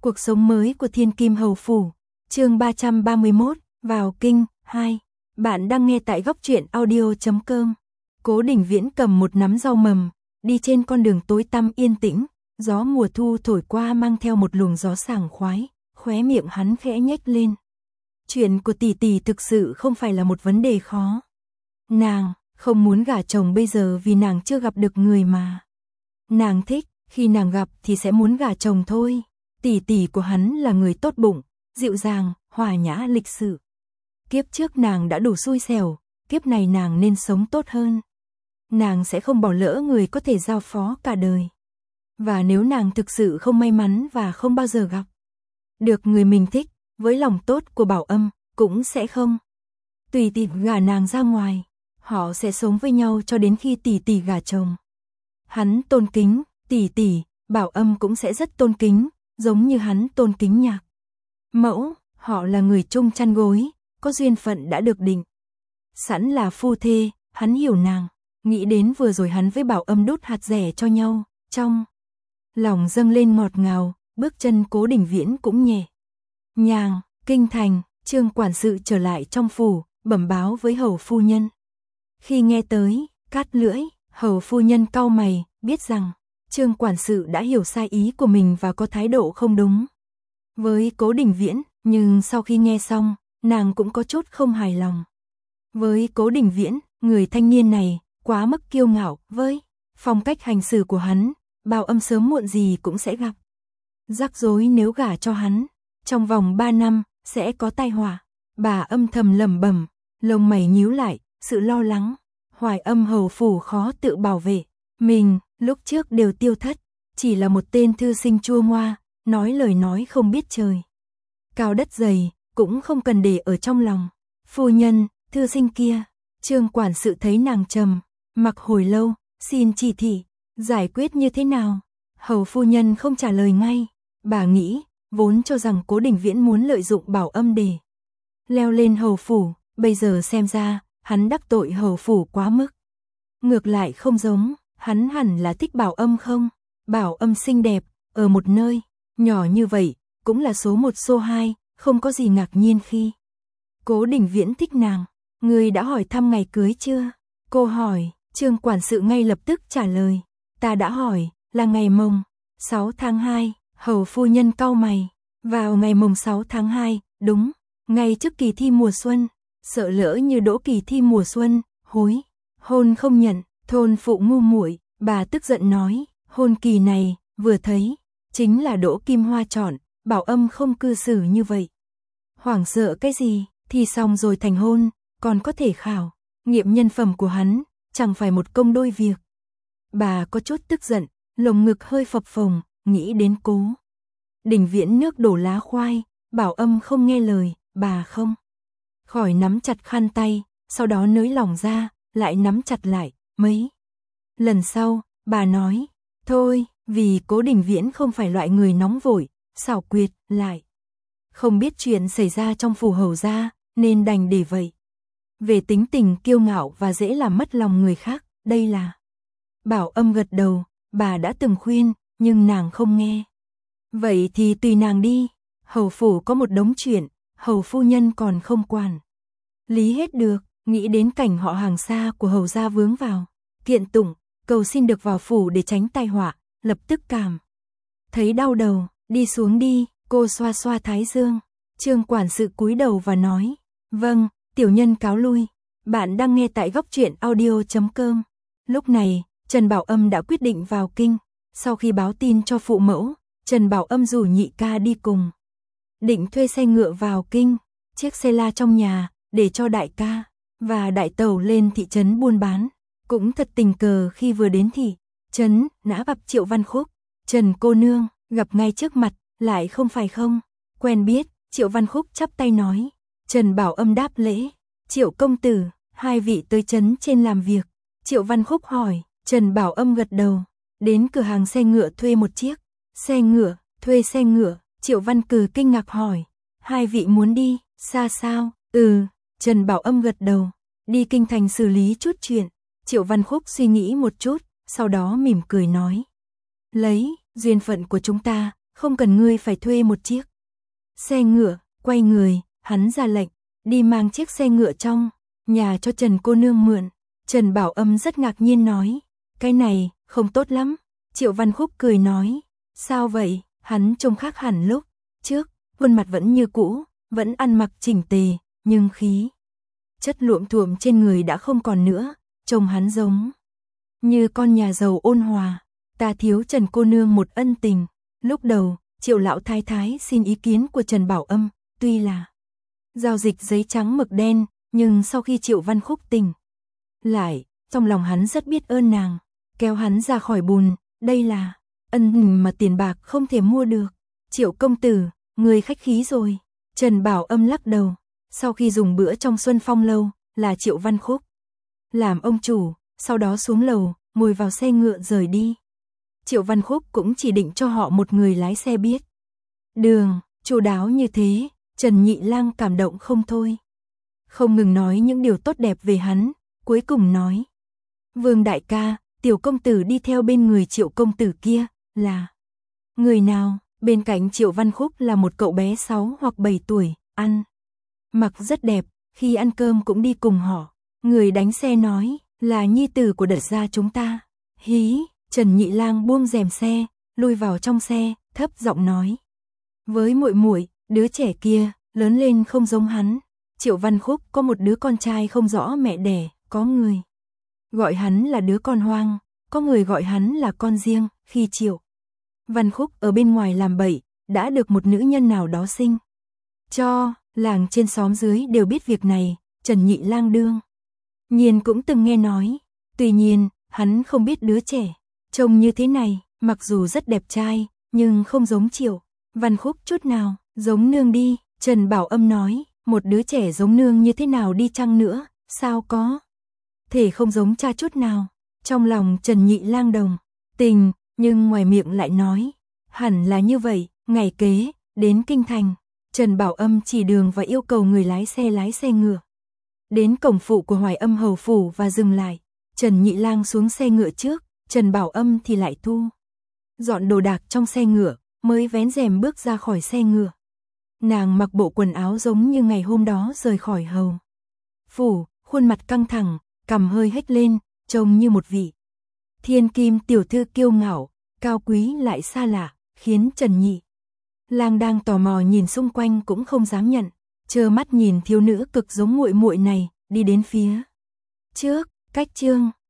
Cuộc sống mới của Thiên Kim Hầu Phủ, chương 331, vào kinh, 2. Bạn đang nghe tại góc truyện audio.com. Cố Đình Viễn cầm một nắm rau mầm, đi trên con đường tối tăm yên tĩnh, gió mùa thu thổi qua mang theo một luồng gió sảng khoái, khóe miệng hắn khẽ nhếch lên. Chuyện của tỷ tỷ thực sự không phải là một vấn đề khó. Nàng không muốn gả chồng bây giờ vì nàng chưa gặp được người mà nàng thích, khi nàng gặp thì sẽ muốn gả chồng thôi. Tỷ tỷ của hắn là người tốt bụng, dịu dàng, hòa nhã lịch sự. Kiếp trước nàng đã đủ xui xẻo, kiếp này nàng nên sống tốt hơn. Nàng sẽ không bỏ lỡ người có thể giao phó cả đời. Và nếu nàng thực sự không may mắn và không bao giờ gặp được người mình thích, với lòng tốt của Bảo Âm, cũng sẽ không tùy tiện gả nàng ra ngoài. Họ sẽ sống với nhau cho đến khi tỷ tỷ gả chồng. Hắn tôn kính tỷ tỷ, Bảo Âm cũng sẽ rất tôn kính, giống như hắn tôn kính Nhạc Mẫu. Họ là người chung chăn gối, có duyên phận đã được định sẵn là phu thê. Hắn hiểu nàng, nghĩ đến vừa rồi hắn với Bảo Âm đốt hạt dẻ cho nhau, trong lòng dâng lên ngọt ngào. Bước chân Cố Đình Viễn cũng nhẹ nhàng. Kinh thành, Trương quản sự trở lại trong phủ, bẩm báo với hầu phu nhân. Khi nghe tới cát lưỡi, hầu phu nhân cau mày, biết rằng Trương quản sự đã hiểu sai ý của mình và có thái độ không đúng với Cố Đình Viễn, nhưng sau khi nghe xong, nàng cũng có chút không hài lòng với Cố Đình Viễn. Người thanh niên này quá mức kiêu ngạo, với phong cách hành xử của hắn, Bảo Âm sớm muộn gì cũng sẽ gặp rắc rối nếu gả cho hắn. Trong vòng 3 năm sẽ có tai họa. Bà âm thầm lẩm bẩm, lông mày nhíu lại, sự lo lắng. Hoài Âm hầu phủ khó tự bảo vệ mình, lúc trước đều tiêu thất, chỉ là một tên thư sinh chua ngoa, nói lời nói không biết trời cao đất dày, cũng không cần để ở trong lòng. Phu nhân, thư sinh kia. Trương quản sự thấy nàng trầm mặc hồi lâu, xin chỉ thị giải quyết như thế nào. Hầu phu nhân không trả lời ngay. Bà nghĩ, vốn cho rằng Cố Đình Viễn muốn lợi dụng Bảo Âm để leo lên hầu phủ, bây giờ xem ra hắn đắc tội hầu phủ quá mức. Ngược lại không giống, hắn hẳn là thích Bảo Âm không? Bảo Âm xinh đẹp, ở một nơi nhỏ như vậy, cũng là số 1 số 2, không có gì ngạc nhiên khi Cố Đình Viễn thích nàng. Người đã hỏi thăm ngày cưới chưa? Cô hỏi. Trương quản sự ngay lập tức trả lời. Ta đã hỏi, là ngày mồng 6 tháng 2. Hầu phu nhân cau mày. Vào ngày mồng 6 tháng 2, đúng, ngay trước kỳ thi mùa xuân. Sợ lỡ như đỗ kỳ thi mùa xuân, hối hôn không nhận, thôn phụ ngu muội. Bà tức giận nói, hôn kỳ này, vừa thấy chính là Đỗ Kim Hoa chọn, Bảo Âm không cư xử như vậy. Hoảng sợ cái gì, thi xong rồi thành hôn, còn có thể khảo nghiệm nhân phẩm của hắn, chẳng phải một công đôi việc. Bà có chút tức giận, lồng ngực hơi phập phồng, nghĩ đến Cố Đình Viễn nước đổ lá khoai. Bảo Âm không nghe lời, bà không khỏi nắm chặt khăn tay, sau đó nới lỏng ra, lại nắm chặt lại. Mấy lần sau, bà nói, thôi, vì Cố Đình Viễn không phải loại người nóng vội, xảo quyệt, lại không biết chuyện xảy ra trong phủ hầu gia, nên đành để vậy. Về tính tình kiêu ngạo và dễ làm mất lòng người khác, đây là. Bảo Âm gật đầu, bà đã từng khuyên, nhưng nàng không nghe. Vậy thì tùy nàng đi, hầu phủ có một đống chuyện, hầu phu nhân còn không quản lý hết được. Nghĩ đến cảnh họ hàng xa của hầu gia vướng vào kiện tụng, cầu xin được vào phủ để tránh tai họa, lập tức cảm thấy đau đầu. Đi xuống đi. Cô xoa xoa thái dương. Trương quản sự cúi đầu và nói, vâng, tiểu nhân cáo lui. Bạn đang nghe tại góc truyện audio.com. Lúc này, Trần Bảo Âm đã quyết định vào kinh. Sau khi báo tin cho phụ mẫu, Trần Bảo Âm rủ nhị ca đi cùng. Định thuê xe ngựa vào kinh, chiếc xe la trong nhà, để cho đại ca và đại tẩu lên thị trấn buôn bán. Cũng thật tình cờ khi vừa đến thị trấn, đã gặp Triệu Văn Khúc. Trần cô nương, gặp ngay trước mặt, lại không phải không quen biết. Triệu Văn Khúc chắp tay nói. Trần Bảo Âm đáp lễ. Triệu công tử, hai vị tới trấn trên làm việc. Triệu Văn Khúc hỏi. Trần Bảo Âm gật đầu. Đến cửa hàng xe ngựa thuê một chiếc xe ngựa. Thuê xe ngựa. Triệu Văn Cừ kinh ngạc hỏi. Hai vị muốn đi xa sao? Trần Bảo Âm gật đầu. Đi kinh thành xử lý chút chuyện. Triệu Văn Khúc suy nghĩ một chút, sau đó mỉm cười nói. Lấy duyên phận của chúng ta, không cần ngươi phải thuê một chiếc xe ngựa. Quay người, hắn ra lệnh, đi mang chiếc xe ngựa trong nhà cho Trần cô nương mượn. Trần Bảo Âm rất ngạc nhiên nói, cái này, không tốt lắm. Triệu Văn Khúc cười nói, sao vậy? Hắn trông khác hẳn lúc trước, khuôn mặt vẫn như cũ, vẫn ăn mặc chỉnh tề, nhưng khí chất luộm thuộm trên người đã không còn nữa, trông hắn giống như con nhà giàu ôn hòa. Ta thiếu Trần cô nương một ân tình. Lúc đầu, Triệu lão thái thái xin ý kiến của Trần Bảo Âm, tuy là giao dịch giấy trắng mực đen, nhưng sau khi Triệu Văn Khúc tỉnh lại, trong lòng hắn rất biết ơn nàng, kéo hắn ra khỏi bùn, đây là ân tình mà tiền bạc không thể mua được. Triệu công tử, người khách khí rồi. Trần Bảo Âm lắc đầu, sau khi dùng bữa trong Xuân Phong lâu, là Triệu Văn Khúc làm ông chủ, sau đó xuống lầu, ngồi vào xe ngựa rời đi. Triệu Văn Khúc cũng chỉ định cho họ một người lái xe biết đường, chu đáo như thế, Trần Nhị Lang cảm động không thôi. Không ngừng nói những điều tốt đẹp về hắn, cuối cùng nói, Vương đại ca, tiểu công tử đi theo bên người Triệu công tử kia, là người nào? Bên cạnh Triệu Văn Khúc là một cậu bé 6 hoặc 7 tuổi, ăn mặc rất đẹp, khi ăn cơm cũng đi cùng họ. Người đánh xe nói, là nhi tử của Đật gia chúng ta. Hí, Trần Nhị Lang buông rèm xe, lui vào trong xe, thấp giọng nói, với muội muội, đứa trẻ kia lớn lên không giống hắn. Triệu Văn Khúc có một đứa con trai không rõ mẹ đẻ, có người gọi hắn là đứa con hoang, có người gọi hắn là con riêng. Khi Triệu Văn Khúc ở bên ngoài làm bậy, đã được một nữ nhân nào đó sinh cho, làng trên xóm dưới đều biết việc này. Trần Nhị Lang đương nhiên cũng từng nghe nói, tuy nhiên, hắn không biết đứa trẻ trông như thế này, mặc dù rất đẹp trai, nhưng không giống Triệu Văn Khúc chút nào. Giống nương đi, Trần Bảo Âm nói, một đứa trẻ giống nương như thế nào đi chăng nữa, sao có thể không giống cha chút nào. Trong lòng Trần Nhị Lang đồng tình, nhưng ngoài miệng lại nói, hẳn là như vậy. Ngày kế, đến kinh thành, Trần Bảo Âm chỉ đường và yêu cầu người lái xe ngựa đến cổng phụ của Hoài Âm hầu phủ và dừng lại. Trần Nhị Lang xuống xe ngựa trước, Trần Bảo Âm thì lại thu dọn đồ đạc trong xe ngựa, mới vén rèm bước ra khỏi xe ngựa. Nàng mặc bộ quần áo giống như ngày hôm đó rời khỏi hầu phủ, khuôn mặt căng thẳng, cằm hơi hếch lên, trông như một vị thiên kim tiểu thư kiêu ngạo, cao quý lại xa lạ, khiến Trần Nhị Lang đang tò mò nhìn xung quanh cũng không dám nhận, trơ mắt nhìn thiếu nữ cực giống muội muội này đi đến phía trước. Cách chương